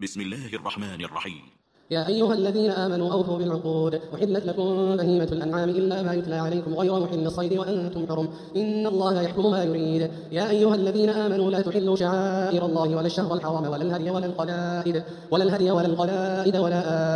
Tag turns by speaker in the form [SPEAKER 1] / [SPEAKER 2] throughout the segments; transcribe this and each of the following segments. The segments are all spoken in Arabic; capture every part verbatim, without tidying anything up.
[SPEAKER 1] بسم الله الرحمن الرحيم.
[SPEAKER 2] يا أيها الذين آمنوا أوفوا بالعقود، أحلت لكم بهيمة الأنعام إلا ما يتلى عليكم غير محل الصيد وأنتم حرم، إن الله يحكم ما يريد. يا أيها الذين آمنوا لا تحلوا شعائر الله ولا الشهر الحرام ولا الهدي ولا القلائد ولا الهدي ولا القلائد ولا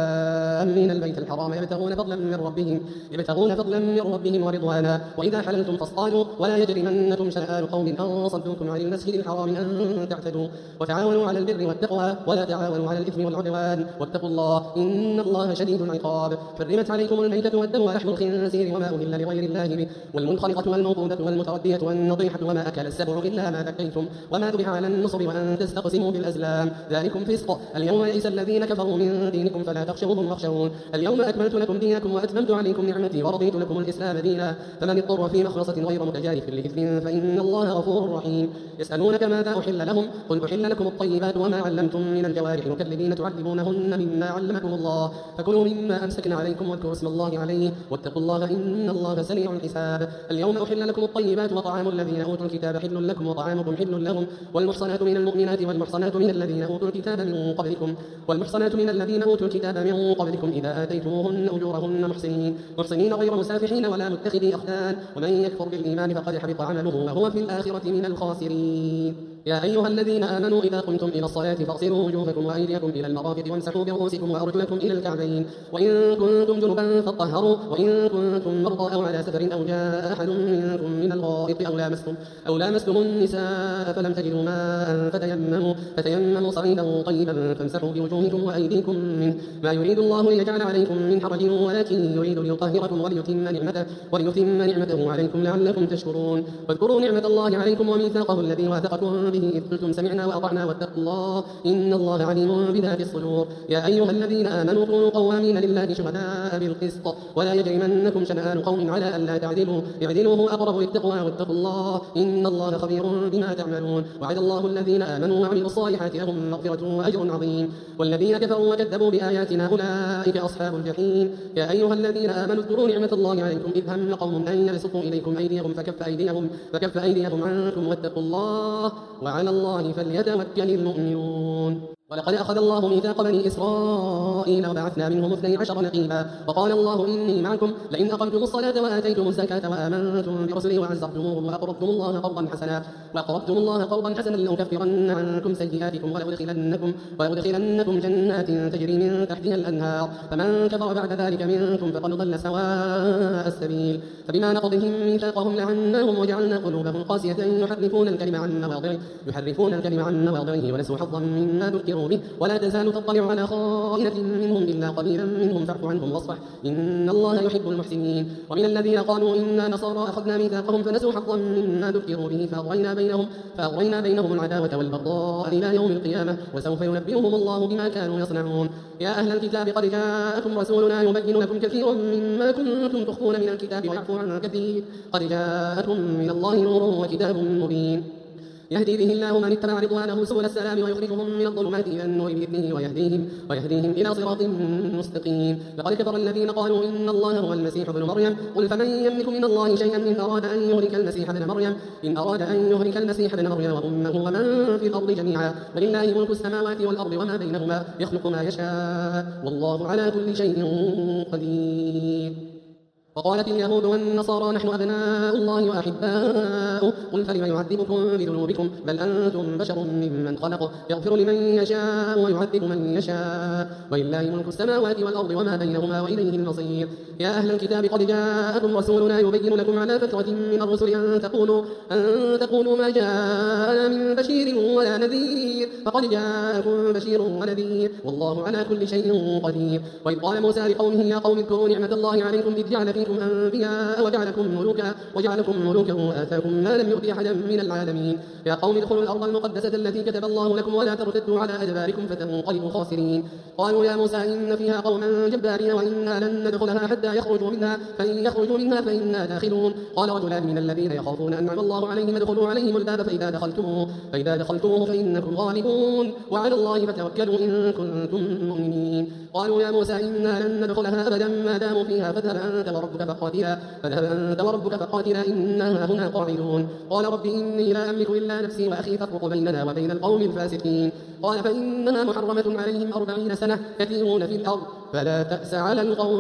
[SPEAKER 2] آمين البيت الحرام يبتغون فضلا من ربهم يبتغون فضلا من ربهم ورضوانا. وإذا حللتم فاصطادوا ولا يجرمنكم شنآن قوم أن صدوكم عن المسجد الحرام أن تعتدوا. وتعاونوا على البر والتقوى ولا تعاونوا على الإثم والعدوان واتقوا الله إن الله شديد العقاب. حرمت عليكم الميتة والدم ولحم الخنزير وما أهل لغير الله به والمنخنقة والموقوذة والمتردية والنطيحة وما أكل السبع إلا ما ذكيتم وما ذبح على النصب وأن تستقسموا بالأزلام ذلكم فسق. اليوم يئس الذين كفروا من دينكم فلا تخشوهم واخشون. اليوم أكملت لكم دينكم وأتممت عليكم نعمتي ورضيت لكم الإسلام دينا فمن اضطر في مخلصة غير متجانف لإثم فإن الله غفور رحيم. يسألونك ماذا أحل لهم قل أحل لكم الطيبات وما علمتم من الجوارح مكلبين تعلمونهن مما علمكم الله فكلوا مما أمسكن عليكم واذكروا اسم الله عليه واتقوا الله إن الله سريع الحساب. اليوم أحل لكم الطيبات وطعام الذين أوتوا الكتاب حل لكم وطعامكم حل لهم والمحصنات من المؤمنات والمحصنات من الذين أوتوا الكتاب من قبلكم والمحصنات من الذين أوتوا الكتاب من قبلكم إذا آتيتموهن أجورهن محسنين محسنين غير مسافحين ولا متخذي أخدان ومن يكفر بالإيمان فقد حبط عمله وهو في الآخرة من الخاسرين. يا أيها الذين آمنوا إذا قمتم إلى الصلاة فاغسلوا وجوهكم وأيديكم إلى المرافق وامسحوا برؤوسكم وأرجلكم إلى الكعبين وإن كنتم جنبا فاطهروا وإن كنتم مرضى أو على سفر أو جاء أحد منكم من الغائط أو لامستم أو لامستم النساء فلم تجدوا ماء فتيمموا فتيمموا صعيدا طيبا فامسحوا بوجوهكم وأيديكم منه ما يريد الله ليجعل عليكم من حرج ولكن يريد ليطهركم وليتم نعمته وليتم نعمته عليكم لعلكم تشكرون. واذكروا نعمة الله عليكم وميثاقه الذي واثقكم به إذ قلتم سمعنا وأطعنا واتقوا الله إن الله عليم بذات الصدور. يا أيها الذين آمنوا كونوا قوامين لله شهداء بالقسط ولا يجرمنكم شنآن قوم على ألا تعدلوا اعدلوا هو أقرب للتقوى واتقوا الله إن الله خبير بما تعملون. وعد الله الذين آمنوا وعملوا الصالحات لهم مغفرة وأجر عظيم والذين كفروا وكذبوا بآياتنا أولئك أصحاب الجحيم. يا أيها الذين آمنوا اذكروا نعمة الله عليكم إذ هم قوم أن يبسطوا إليكم أيديهم فكف أيديهم فكف أيديهم عنكم واتقوا الله وعلى الله فليتوكل المؤمنون. ولقد أخذ الله ميثاق بني إسرائيل وبعثنا منهم اثني عشر نقيبا وقال الله إني معكم لئن أقمتم الصلاة وآتيتم الزكاة وآمنتم برسلي وعزرتموهم وأقرضتم الله قرضا حسنا وأقرضتم الله قرضا حسنا لأكفرن عنكم سيئاتكم ولأدخلنكم ولأدخلنكم جنات تجري من تحتها الأنهار فمن كفر بعد ذلك منكم فقد ضل سواء السبيل. فبما نقضهم ميثاقهم لعناهم وجعلنا قلوبهم قاسية يحرفون الكلم عن مواضعه يحرفون الكلم عن مواضعه ونسوا حظا مما ذكروا به ولا تزال تطلع على خائنة منهم إلا قليلا منهم فاعف عنهم واصفح إن الله يحب المحسنين. ومن الذين قالوا إنا نصارى أخذنا ميثاقهم فنسوا حظا مما ذكروا به فأغرينا بينهم فأغرينا بينهم العداوة والبغضاء إلى يوم القيامة وسوف ينبئهم الله بما كانوا يصنعون. يا أهل الكتاب قد جاءكم رسولنا يبين لكم كثيرا مما كنتم تخفون من الكتاب ويعفو عن كثير قد جاءكم من الله نور وكتاب مبين يهدي به الله من اتبع رضوانه سبل السلام ويخرجهم من الظلمات إلى النور بإذنه ويهديهم, ويهديهم إلى صراط مستقيم. لقد كفر الذين قالوا إن الله هو المسيح ابن مريم قل فمن يملك من الله شيئا إن أراد أن يهلك المسيح ابن مريم إن أراد أن يهلك المسيح ابن مريم وأمه ومن في الأرض جميعا ولله ملك السماوات والأرض وما بينهما يخلق ما يشاء والله على كل شيء قدير. وقالت اليهود والنصارى نحن أبناء الله وأحباؤه قل فلم يعذبكم بذنوبكم بل أنتم بشر ممن خلق يغفر لمن يشاء ويعذب من يشاء ولله ملك السماوات والأرض وما بينهما وإليه المصير. يا أهل الكتاب قد جاءكم رسولنا يبين لكم على فترة من الرسل أن تقولوا, أن تقولوا ما جاءنا من بشير ولا نذير فقد جاءكم بشير ونذير والله على كل شيء قدير. وإذ قال موسى لقومه يا قوم اذكروا نعمة الله عليكم إذ جعل فيكم أنبياء وجعلكم ملوكا وجعلكم ملوكا وآتاكم ما لم يؤت أحدا من العالمين. يا قوم ادخلوا الأرض المقدسة التي كتب الله لكم ولا ترتدوا على أدباركم فتنقلبوا خاسرين. قالوا يا موسى إن فيها قوما جبارين وإنا لن ندخلها حتى يخرجوا منها فإن يخرجوا منها فإنا داخلون. قال رجلان من الذين يخافون أنعم الله عليهم ادخلوا عليهم الباب فإذا دخلتموه فإذا دخلتموه فإنكم غالبون وعلى الله فتوكلوا إن كنتم مؤمنين. قالوا يا موسى إنا لن ندخلها أبدا ما داموا فيها فاذهب أنت وربك ربك فقاتلا فاذهب أنت وربك فقاتلا إنا هنا قاعدون قال رب إني لا أملك إلا نفسي وأخي فافرق بيننا وبين القوم الفاسقين قال فإنها محرمة عليهم أربعين سنة يتيهون في الأرض فلا تأس على القوم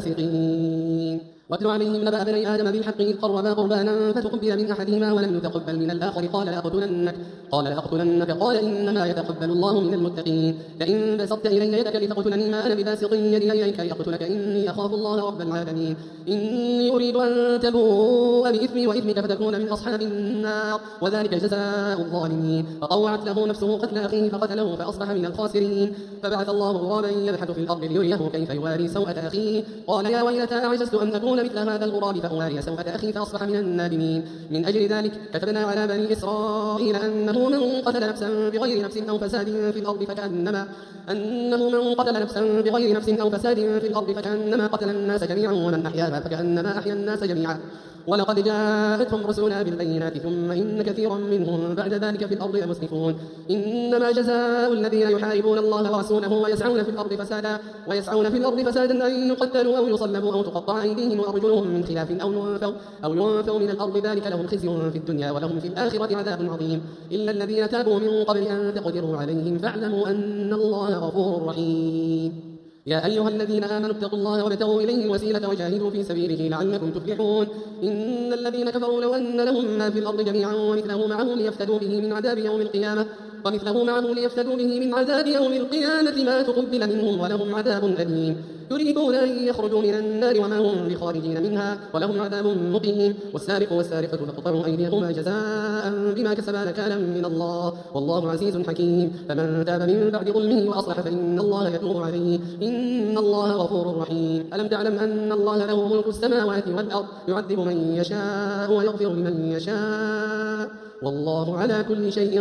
[SPEAKER 2] الفاسقين واتل عليهم نبأ بني آدم بالحق إذ قربا قربانا فتقبل من أحدهما ولم يتقبل من الآخر قال لأقتلنك قال لأقتلنك قال إنما يتقبل الله من المتقين لئن بسطت إلي يدك لتقتلني ما أنا بباسط يدي إليك لأقتلك إني أخاف الله رب العالمين إني أريد أن تبوء بإثمي وإثمك فتكون من أصحاب النار وذلك جزاء الظالمين فطوعت له نفسه قتل أخيه فقتله فأصبح من الخاسرين فبعث الله غرابا يبحث في الأرض ليريه كيف يواري سوءة أخيه قال يا ويلتى أعجزت أن أكون مثل هذا الغراب فأواري سوءة أخي فأصبح من النادمين من أجل ذلك كتبنا على بني إسرائيل أنه من قتل نفسا بغير نفس أو فساد في الأرض فكأنما أنه من قتل نفسا بغير نفس أو فساد في الأرض فكأنما قتل الناس جميعا ومن أحياها فكأنما أحيا الناس جميعا ولقد جاءتهم رسلنا بالبينات ثم إن كثيرا منهم بعد ذلك في الأرض لمسرفون إنما جزاء الذين يحاربون الله ورسوله ويسعون في الأرض فسادا ويسعون في الأرض فسادا أن يقتلوا أو يصلبوا أو تقطع أيديهم وأرجلهم من خلاف أو ينفوا أو ينفوا من الأرض ذلك لهم خزي في الدنيا ولهم في الآخرة عذاب عظيم إلا الذين تابوا من قبل أن تقدروا عليهم فاعلموا أن الله غفور رحيم يا أيها الذين آمنوا اتقوا الله وابتغوا إليه الوسيلة وجاهدوا في سبيله لعلكم تفلحون إن الذين كفروا لو أن لهم ما في الأرض جميعا ومثله معه ليفتدوا به من عذاب يوم القيامة ومثله معه ليفتدوا به من عذاب يوم القيامة ما تقبل منهم ولهم عذاب أليم يريدون أن يخرجوا من النار وما هم بخارجين منها ولهم عذاب مقيم والسارق والسارقة فاقطعوا أيديهما جزاء بما كسبا نكالا من الله والله عزيز حكيم فمن تاب من بعد ظلمه وأصلح فإن الله يتوب عليه إن الله غفور رحيم ألم تعلم أن الله له ملك السماوات والأرض يعذب من يشاء ويغفر لمن يشاء والله على كل شيء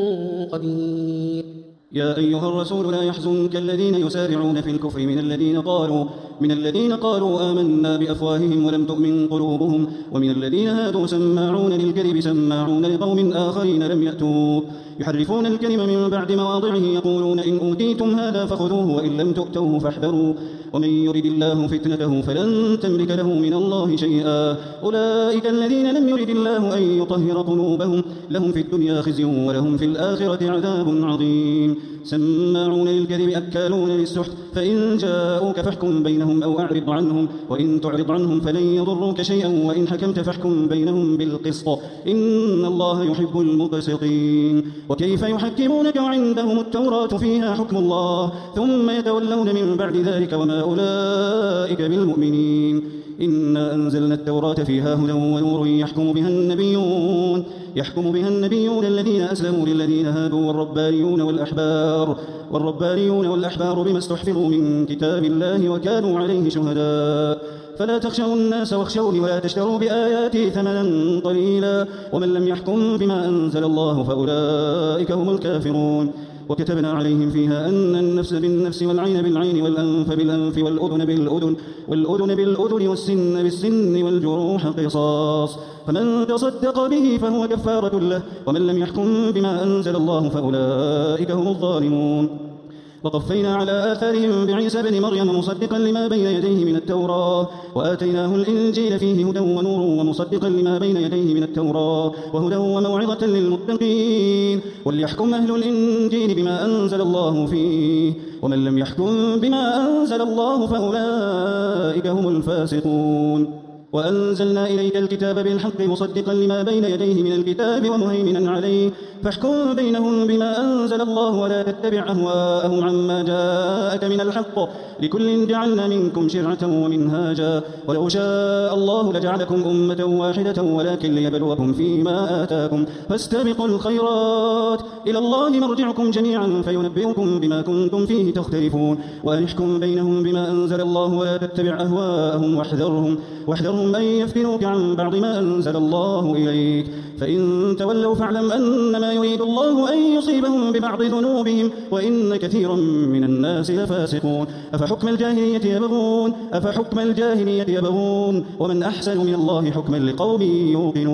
[SPEAKER 2] قدير
[SPEAKER 3] يا أيها الرسول لا يحزنك الذين يسارعون في الكفر من الذين قالوا من الذين قالوا آمنا بأفواههم ولم تؤمن قلوبهم ومن الذين هادوا سماعون للكذب سماعون لقوم آخرين لم يأتوا يحرفون الكلم من بعد مواضعه يقولون إن أوتيتم هذا فخذوه وإن لم تؤتوه فاحذروا ومن يرد الله فتنته فلن تملك له من الله شيئا أولئك الذين لم يرد الله أن يطهر قلوبهم لهم في الدنيا خزي ولهم في الآخرة عذاب عظيم سماعون للكذب أكالون للسحت فإن جاءوك فاحكم بينهم أو أعرض عنهم وإن تعرض عنهم فلن يضروك شيئا وإن حكمت فاحكم بينهم بالقسط إن الله يحب المقسطين وكيف يحكمونك وعندهم التوراة فيها حكم الله ثم يتولون من بعد ذلك وما أولئك بالمؤمنين إنا أنزلنا التوراة فيها هدى ونور يحكم بها النبيون يحكم بها النبيون الذين أسلموا للذين هادوا والربانيون والأحبار والربانيون والأحبار بما استحفظوا من كتاب الله وكانوا عليه شهداء فلا تخشوا الناس واخشوني ولا تشتروا بآياتي ثمنا قليلا ومن لم يحكم بما أنزل الله فأولئك هم الكافرون وكتبنا عليهم فيها أن النفس بالنفس والعين بالعين والأنف بالأنف والأذن بالأذن والأذن بالأذن والسن بالسن والجروح قصاص فمن تصدق به فهو كفارة له ومن لم يحكم بما أنزل الله فأولئك هم الظالمون وقفينا على آثارهم بعيسى بن مريم مصدقا لما بين يديه من التوراة وآتيناه الإنجيل فيه هدى ونور ومصدقا لما بين يديه من التوراة وهدى وموعظة للمتقين وليحكم أهل الإنجيل بما أنزل الله فيه ومن لم يحكم بما أنزل الله فأولئك هم الفاسقون وأنزلنا إليك الكتاب بالحق مصدقا لما بين يديه من الكتاب ومهيمنا عليه فاحكم بينهم بما أنزل الله ولا تتبع أهواءهم عما جاءك من الحق لكل جعلنا منكم شرعة ومنهاجا ولو شاء الله لجعلكم أمة واحدة ولكن ليبلوكم فيما آتاكم فاستبقوا الخيرات إلى الله مرجعكم جميعا فينبئكم بما كنتم فيه تختلفون وأن احكم بينهم بما أنزل الله ولا تتبع أهواءهم واحذرهم واحذرهم أن يفتنوك عن بعض ما أنزل الله إليك فإن تولوا فاعلم أنما يريد الله أن يصيبهم ببعض ذنوبهم وإن كثيرا من الناس لفاسقون أفحكم الجاهلية يبغون أفحكم الجاهلية يبغون ومن أحسن من الله حكما لقوم يوقنون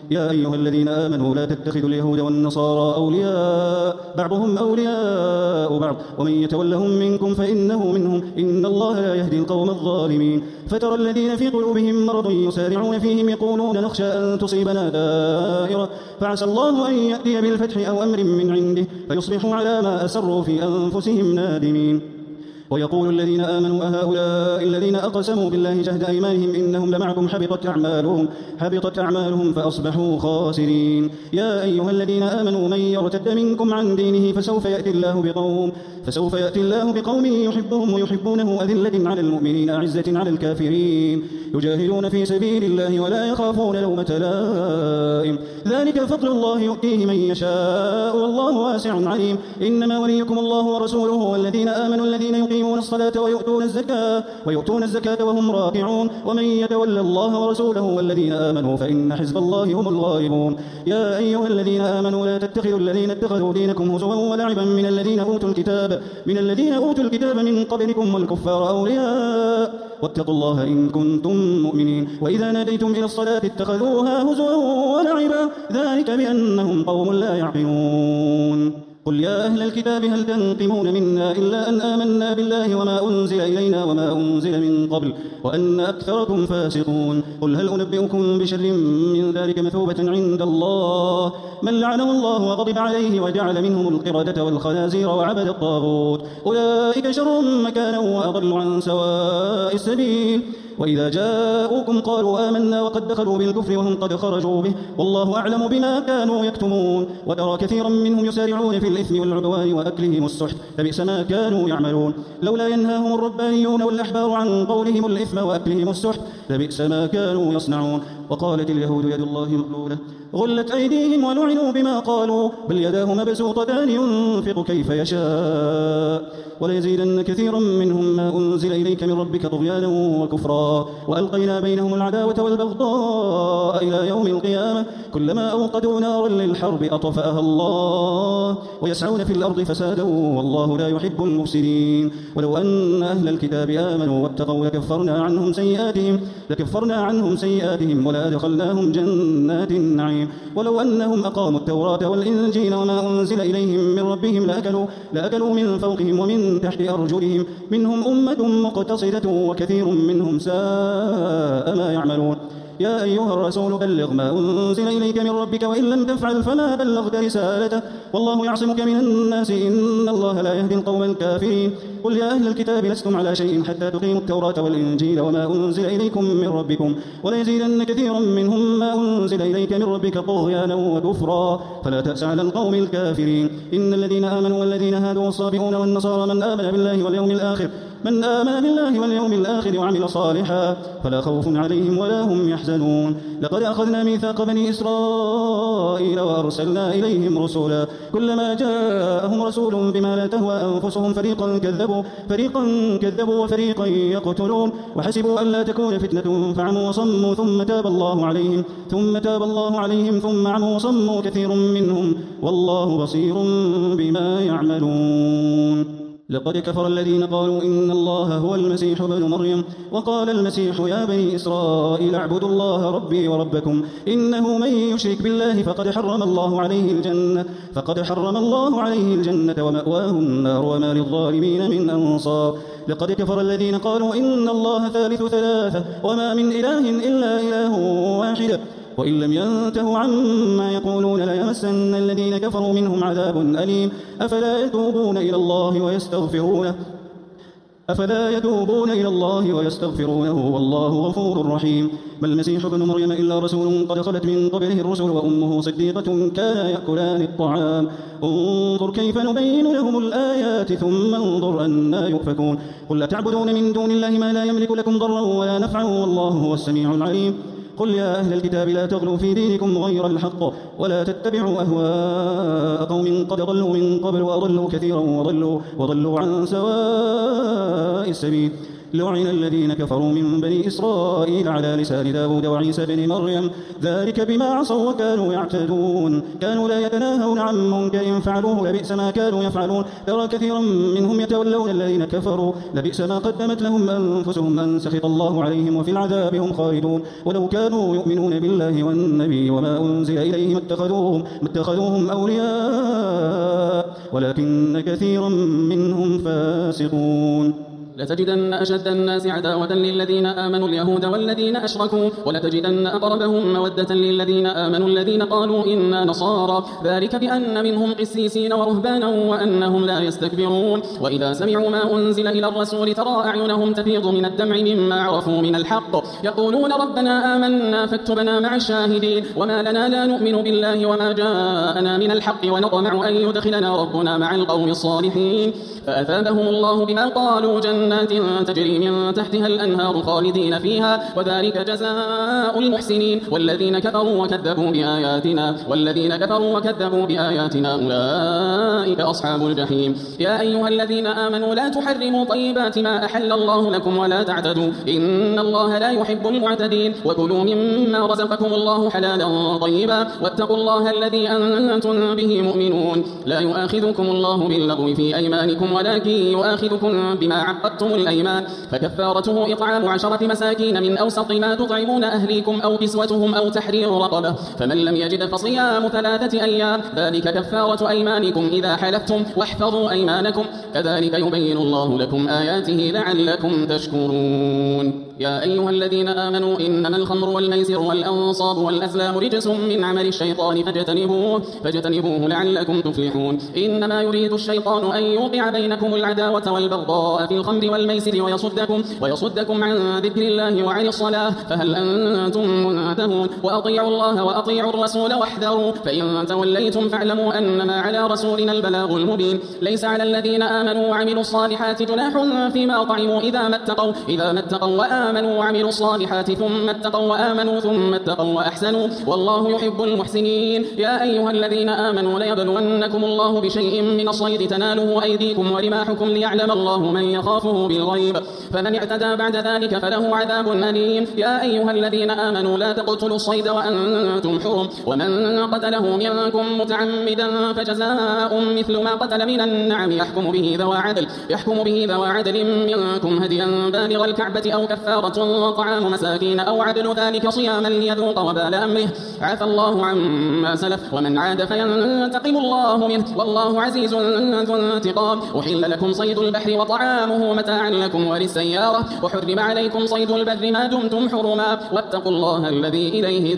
[SPEAKER 3] يا أيها الذين آمنوا لا تتخذوا اليهود والنصارى أولياء بعضهم أولياء بعض ومن يتولهم منكم فإنه منهم إن الله لا يهدي القوم الظالمين فترى الذين في قلوبهم مرض يسارعون فيهم يقولون نخشى أن تصيبنا دائرة فعسى الله أن يأتي بالفتح أو أمر من عنده فيصبحوا على ما أسروا في أنفسهم نادمين ويقول الذين آمنوا أهؤلاء الذين أقسموا بالله جهد أيمانهم إنهم لمعكم حبطت أعمالهم حبطت أعمالهم فأصبحوا خاسرين يا أيها الذين آمنوا من يرتد منكم عن دينه فسوف يأتي الله بقوم فسوف يأتي الله بقوم يحبهم ويحبونه أذلة على المؤمنين أعزة على الكافرين يجاهدون في سبيل الله ولا يخافون لومة لائم ذلك فضل الله يؤتيه من يشاء والله واسع عليم إنما وليكم الله ورسوله والذين آمنوا الذين يقيمون الصلاة ويؤتون الزكاة ويؤتون الزكاة وهم راكعون ومن يتولى الله ورسوله والذين آمنوا فإن حزب الله هم الغالبون يا أيها الذين آمنوا لا تتخذوا الذين اتخذوا دينكم هزوا ولعبا من الذين أوتوا الكتاب من الذين أوتوا الكتاب من قبلكم والكفار أولياء واتقوا الله إن كنتم مؤمنين وإذا ناديتم إلى الصلاة اتخذوها هزوا ولعبا ذلك بأنهم قوم لا يعقلون قل يا أهل الكتاب هل تنقمون منا إلا أن آمنا بالله وما أنزل إلينا وما أنزل من قبل وأن أكثركم فاسقون قل هل أنبئكم بشر من ذلك مثوبة عند الله من لعنه الله وغضب عليه وجعل منهم القردة والخنازير وعبد الطاغوت أولئك شر مكانا وأضل عن سواء السبيل وإذا جاءوكم قالوا آمنا وقد دخلوا بالكفر وهم قد خرجوا به والله أعلم بما كانوا يكتمون وترى كثيرا منهم يسارعون في الإثم والعدوان وأكلهم السحت لبئس ما كانوا يعملون لولا ينهاهم الربانيون والأحبار عن قولهم الإثم وأكلهم السحت لبئس ما كانوا يصنعون وقالت اليهود يد الله مغلولة غلت أيديهم ولعنوا بما قالوا بل يداه مبسوطتان ينفق كيف يشاء وليزيدن كثيرا منهم ما أنزل إليك من ربك طغيانا وكفرا وألقينا بينهم العداوة والبغضاء إلى يوم القيامة كلما أوقدوا نارا للحرب أطفأها الله ويسعون في الأرض فسادا والله لا يحب المفسدين ولو أن أهل الكتاب آمنوا واتقوا لكفرنا عنهم سيئاتهم لكفرنا عنهم سيئاتهم ولأدخلناهم جنات النعيم ولو أنهم أقاموا التوراة والإنجيل وما أنزل إليهم من ربهم لأكلوا, لأكلوا من فوقهم ومن تحت أرجلهم منهم أمة مقتصدة وكثير منهم ساء ما يعملون يا أيها الرسول بلغ ما أنزل إليك من ربك وإن لم تفعل فما بلغت رسالته والله يعصمك من الناس إن الله لا يهدي القوم الكافرين قل يا أهل الكتاب لستم على شيء حتى تقيموا التوراة والإنجيل وما أنزل إليكم من ربكم وليزيدن كثيرا منهم ما أنزل إليك من ربك طغيانا وكفرا فلا تأس على القوم الكافرين إن الذين آمنوا والذين هادوا والصابئون والنصارى من آمن بالله واليوم الآخر من آمن بالله واليوم الآخر وعمل صالحا فلا خوف عليهم ولا هم يحزنون لقد أخذنا ميثاق بني إسرائيل وأرسلنا إليهم رسولا كلما جاءهم رسول بما لا تهوى أنفسهم فريقا كذبوا فريقا كذبوا وفريقا يقتلون وحسبوا أن لا تكون فتنة فعموا وصموا ثم تاب الله عليهم ثم تاب الله عليهم ثم عموا وصموا كثير منهم والله بصير بما يعملون لقد كفر الذين قالوا إن الله هو المسيح ابن مريم وقال المسيح يا بني إسرائيل اعبدوا الله ربي وربكم إنه من يشرك بالله فقد حرم الله عليه الجنة فقد حرم الله عليه الجنة ومأواه النار وما للظالمين من أنصار لقد كفر الذين قالوا إن الله ثالث ثلاثة وما من إله إلا إله واحد وإن لم ينتهوا عما يقولون ليمسن الذين كفروا منهم عذاب أليم أفلا يتوبون إلى الله ويستغفرونه أفلا يتوبون إلى الله ويستغفرونه والله غفور رحيم ما المسيح ابن مريم إلا رسول قد خلت من قبله الرسل وأمه صديقة كانا يأكلان الطعام انظر كيف نبين لهم الآيات ثم انظر أنا يؤفكون قل أتعبدون من دون الله ما لا يملك لكم ضرا ولا نفعا والله هو السميع العليم قل يا أهل الكتاب لا تغلوا في دينكم غير الحق ولا تتبعوا أهواء قوم قد ضلوا من قبل وأضلوا كثيرا وضلوا, وضلوا عن سواء السبيل لعن الذين كفروا من بني إسرائيل على لسان داود وعيسى بن مريم ذلك بما عصوا وكانوا يعتدون كانوا لا يتناهون عن منكر فعلوه لبئس ما كانوا يفعلون ترى كثيرا منهم يتولون الذين كفروا لبئس ما قدمت لهم أنفسهم أن سخط الله عليهم وفي العذاب هم خالدون ولو كانوا يؤمنون بالله والنبي وما أنزل إليهم اتخذوهم, اتخذوهم أولياء ولكن كثيرا منهم فاسقون
[SPEAKER 4] لتجدن أشد الناس عداوة للذين آمنوا اليهود والذين أشركوا ولتجدن أقربهم مودة للذين آمنوا الذين قالوا إنا نصارى ذلك بأن منهم قسيسين ورهبانا وأنهم لا يستكبرون وإذا سمعوا ما أنزل إلى الرسول ترى أعينهم تفيض من الدمع مما عرفوا من الحق يقولون ربنا آمنا فاكتبنا مع الشاهدين وما لنا لا نؤمن بالله وما جاءنا من الحق ونطمع أن يدخلنا ربنا مع القوم الصالحين فأثابهم الله بما قالوا جنة جنات تجري من تحتها الأنهار خالدين فيها وذلك جزاء المحسنين والذين كفروا وكذبوا بآياتنا والذين كفروا وكذبوا بآياتنا أولئك أصحاب الجحيم يا أيها الذين آمنوا لا تحرموا طيبات ما أحل الله لكم ولا تعتدوا إن الله لا يحب المعتدين وكلوا مما رزقكم الله حلالا طيبا واتقوا الله الذي أنتم به مؤمنون لا يؤاخذكم الله باللغو في أيمانكم ولكن يؤاخذكم بما عقدتم الأيمان فكفارته إطعام عشرة مساكين من أوسط ما تطعمون أهليكم أو كسوتهم أو تحرير رقبة فمن لم يجد فصيام ثلاثة أيام ذلك كفارة أيمانكم إذا حلفتم واحفظوا أيمانكم كذلك يبين الله لكم آياته لعلكم تشكرون يا أيها الذين آمنوا إنما الخمر والميسر والأنصاب والأزلام رجس من عمل الشيطان فاجتنبوه, فاجتنبوه لعلكم تفلحون إنما يريد الشيطان أن يوقع بينكم العداوة والبغضاء في الخمر والميسر ويصدكم, ويصدكم عن ذكر الله وعن الصلاة فهل أنتم منتهون وأطيعوا الله وأطيعوا الرسول واحذروا فإن توليتم فاعلموا أنما على رسولنا البلاغ المبين ليس على الذين آمنوا وعملوا الصالحات جناح فيما طعموا إذا ما اتقوا, إذا ما اتقوا وآمنوا وعملوا الصالحات ثم اتقوا وآمنوا ثم اتقوا وأحسنوا والله يحب المحسنين يا أيها الذين آمنوا ليبلونكم الله بشيء من الصيد تناله أيديكم ورماحكم ليعلم الله من يخافه بالغيب فمن اعتدى بعد ذلك فله عذاب أليم يا أيها الذين آمنوا لا تقتلوا الصيد وأنتم حرم ومن قتله منكم متعمدا فجزاء مثل ما قتل من النعم يحكم به ذوى عدل, يحكم به ذوى عدل منكم هديا بالغ الكعبة أو كفارة طعام مساكين أو عدل ذلك صياما ليذوق وبال أمره عفى الله عما سلف ومن عاد فينتقم الله منه والله عزيز ذو انتقام أحل لكم صيد البحر وطعامه متاعا لكم وللسيارة وحرم عليكم صيد البر ما دمتم حرما واتقوا الله الذي إليه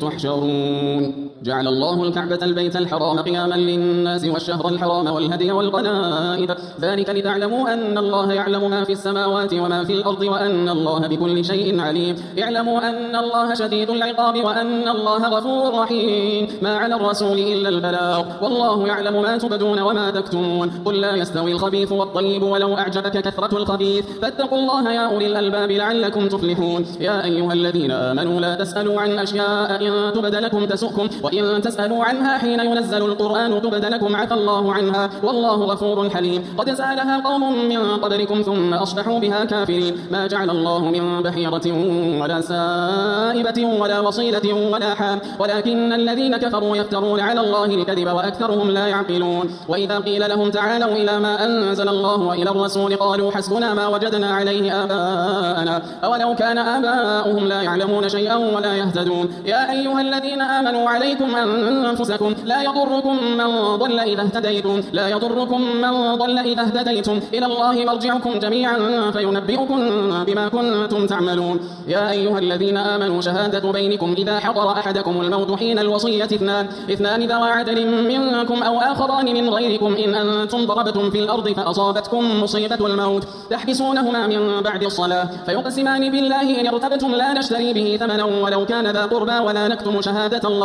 [SPEAKER 4] تحشرون جعل الله الكعبة البيت الحرام قياما للناس والشهر الحرام والهدي والقلائد ذلك لتعلموا أن الله يعلم ما في السماوات وما في الأرض وأن الله بكل شيء عليم اعلموا أن الله شديد العقاب وأن الله غفور رحيم ما على الرسول إلا البلاغ والله يعلم ما تبدون وما تكتمون قل لا يستوي الخبيث والطيب ولو أعجبك كثرة الخبيث فاتقوا الله يا أولي الألباب لعلكم تفلحون يا أيها الذين آمنوا لا تسألوا عن أشياء إن تبد لكم تسؤكم وإن تسألوا عنها حين ينزل القرآن تبد لكم عفى الله عنها والله غفور حليم قد سألها قوم من قبلكم ثم أصبحوا بها كافرين ما جعل الله من بحيرة ولا سائبة ولا وصيلة ولا حام ولكن الذين كفروا يفترون على الله الكذب وأكثرهم لا يعقلون وإذا قيل لهم تعالوا إلى ما أنزل الله وإلى الرسول قالوا حسبنا ما وجدنا عليه آباءنا أولو كان آباؤهم لا يعلمون شيئا ولا يهتدون يا أيها الذين آمنوا عليكم أنفسكم لا يضركم من ضل إذا اهتديتم لا يضركم من ضل إذا اهتديتم إلى الله مرجعكم جميعا فينبئكم بما كنتم تعملون يا أيها الذين آمنوا شهادة بينكم إذا حضر أحدكم الموت حين الوصية اثنان اثنان ذوى عدل منكم أو آخران من غيركم إن أنتم ضربتم في الأرض فأصابتكم مصيبة الموت تحبسونهما من بعد الصلاة فيقسمان بالله إن ارتبتم لا نشتري به ثمنا ولو كان ذا قربى ولا نكتم شهادة الله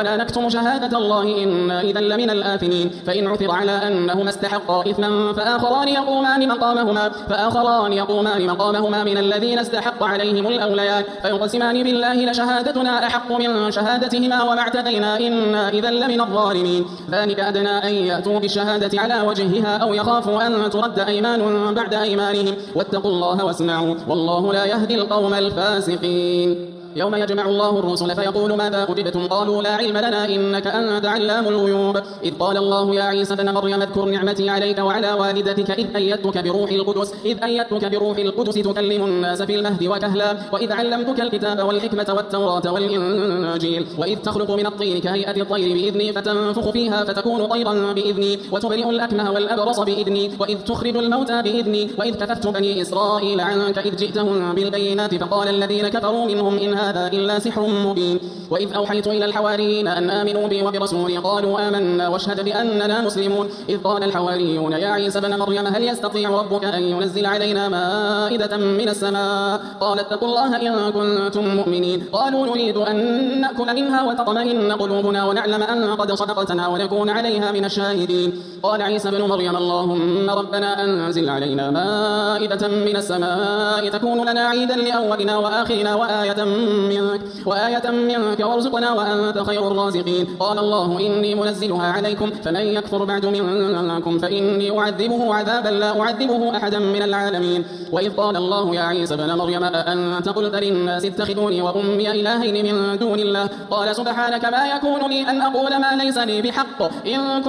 [SPEAKER 4] ولا نكتم شهادة الله إنا إذا لمن الآثمين. فإن عثر على أنهما استحقا إثما فآخران يقومان مقامهما فآخران يقومان مقامهما من الذين استحق عليهم الأوليان فيقسمان بالله لشهادتنا أحق من شهادتهما وما اعتدينا إنا إذا لمن الظالمين. ذلك أدنى أن يأتوا بالشهادة على وجهها أو يخافوا أن ترد أيمان بعد أيمانهم واتقوا الله واسمعوا والله لا يهدي القوم الفاسقين. يوم يجمع الله الرسل فيقول ماذا أجبتم قالوا لا علم لنا إنك أنت علام الغيوب. إذ قال الله يا عيسى ابن مريم اذكر نعمتي عليك وعلى والدتك إذ أيدتك بروح القدس إذ أيدتك بروح القدس تكلم الناس في المهد وكهلا وإذ علمتك الكتاب والحكمة والتوراة والإنجيل وإذ تخلق من الطين كهيئة الطير بإذني فتنفخ فيها فتكون طيرا بإذني وتبرئ الأكمه والأبرص بإذني وإذ تخرج الموتى بإذني وإذ كففت بني إسرائيل عنك إذ جئتهم بالبينات فقال الذين كفروا منهم إن هذا إلا سحر مبين. وإذ أوحيت إلى الحواريين أن آمنوا بي وبرسولي قالوا آمنا واشهد بأننا مسلمون. إذ قال الحواريون يا عيسى ابن مريم هل يستطيع ربك أن ينزل علينا مائدة من السماء قال اتقوا الله إن كنتم مؤمنين. قالوا نريد أن نأكل منها وتطمئن قلوبنا ونعلم أن قد صدقتنا ونكون عليها من الشاهدين. قال عيسى ابن مريم اللهم ربنا أنزل علينا مائدة من السماء تكون لنا عيدا لأولنا وآخرنا وآية منك وآية منك وارزقنا وأنت خير الرازقين. قال الله إني منزلها عليكم فمن يكفر بعد منكم فإني أعذبه عذابا لا أعذبه أحدا من العالمين. وإذ قال الله يا عيسى ابن مريم أأنت قلت للناس اتخذوني وأمي إلهين من دون الله قال سبحانك ما يكون لي أن أقول ما ليس لي بحق إن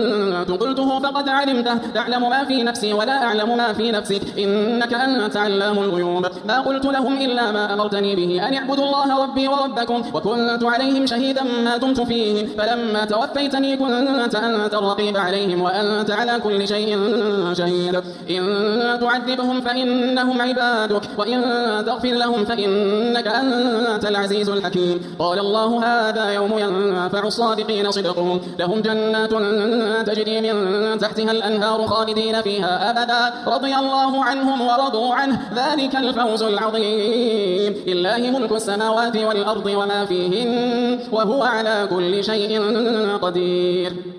[SPEAKER 4] كنت قلته فقد علمته تعلم ما في نفسي ولا أعلم ما في نفسك إنك أنت علام الغيوب. ما قلت لهم إلا ما أمرتني به أن اعبدوا الله ربي وربكم وكنت عليهم شهيدا ما دمت فيهم فلما توفيتني كنت أنت الرقيب عليهم وأنت على كل شيء شهيد. إن تعذبهم فإنهم عبادك وإن تغفر لهم فإنك أنت العزيز الحكيم. قال الله هذا يوم ينفع الصادقين صدقهم لهم جنات تجري من تحتها الأنهار خالدين فيها أبدا رضي الله عنهم ورضوا عنه ذلك الفوز العظيم. لله ملك السماوات والأرض وما فيهن وهو على كل شيء قدير.